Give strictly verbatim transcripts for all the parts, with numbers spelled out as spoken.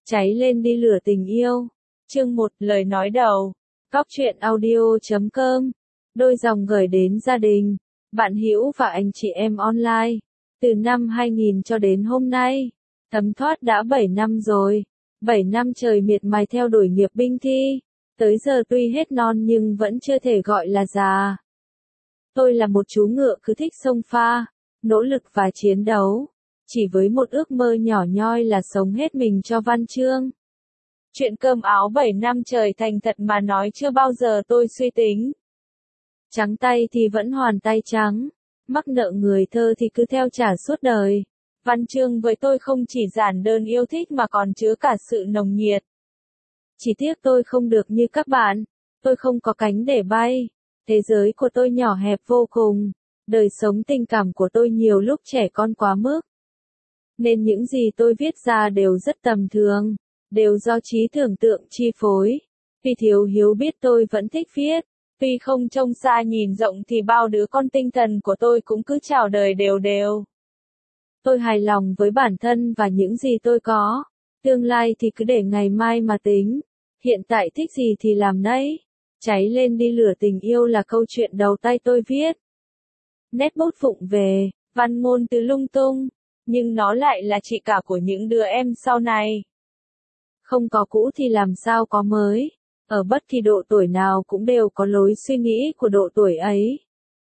Cháy lên đi lửa tình yêu. Chương một, lời nói đầu. Cóc truyện audio chấm com. Đôi dòng gửi đến gia đình, bạn hữu và anh chị em online. Từ năm hai nghìn cho đến hôm nay, thấm thoát đã bảy năm rồi. bảy năm trời miệt mài theo đuổi nghiệp binh thi. Tới giờ tuy hết non nhưng vẫn chưa thể gọi là già. Tôi là một chú ngựa cứ thích xông pha, nỗ lực và chiến đấu. Chỉ với một ước mơ nhỏ nhoi là sống hết mình cho văn chương. Chuyện cơm áo bảy năm trời thành thật mà nói chưa bao giờ tôi suy tính. Trắng tay thì vẫn hoàn tay trắng, mắc nợ người thơ thì cứ theo trả suốt đời. Văn chương với tôi không chỉ giản đơn yêu thích mà còn chứa cả sự nồng nhiệt. Chỉ tiếc tôi không được như các bạn, tôi không có cánh để bay. Thế giới của tôi nhỏ hẹp vô cùng, đời sống tình cảm của tôi nhiều lúc trẻ con quá mức. Nên những gì tôi viết ra đều rất tầm thường, đều do trí tưởng tượng chi phối. Vì thiếu hiếu biết tôi vẫn thích viết, tuy không trông xa nhìn rộng thì bao đứa con tinh thần của tôi cũng cứ chào đời đều đều. Tôi hài lòng với bản thân và những gì tôi có, tương lai thì cứ để ngày mai mà tính, hiện tại thích gì thì làm nấy. Cháy lên đi lửa tình yêu là câu chuyện đầu tay tôi viết. Nét bút vụng về, văn ngôn từ lung tung, nhưng nó lại là chị cả của những đứa em sau này. Không có cũ thì làm sao có mới, ở bất kỳ độ tuổi nào cũng đều có lối suy nghĩ của độ tuổi ấy.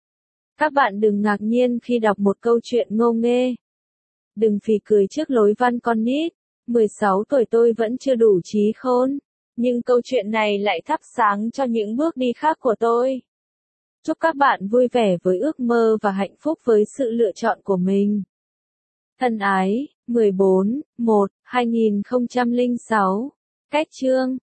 Các bạn đừng ngạc nhiên khi đọc một câu chuyện ngô nghê. Đừng phì cười trước lối văn con nít, mười sáu tuổi tôi vẫn chưa đủ trí khôn, nhưng câu chuyện này lại thắp sáng cho những bước đi khác của tôi. Chúc các bạn vui vẻ với ước mơ và hạnh phúc với sự lựa chọn của mình. Thân ái, mười bốn, một, hai nghìn không trăm lẻ sáu. Cách chương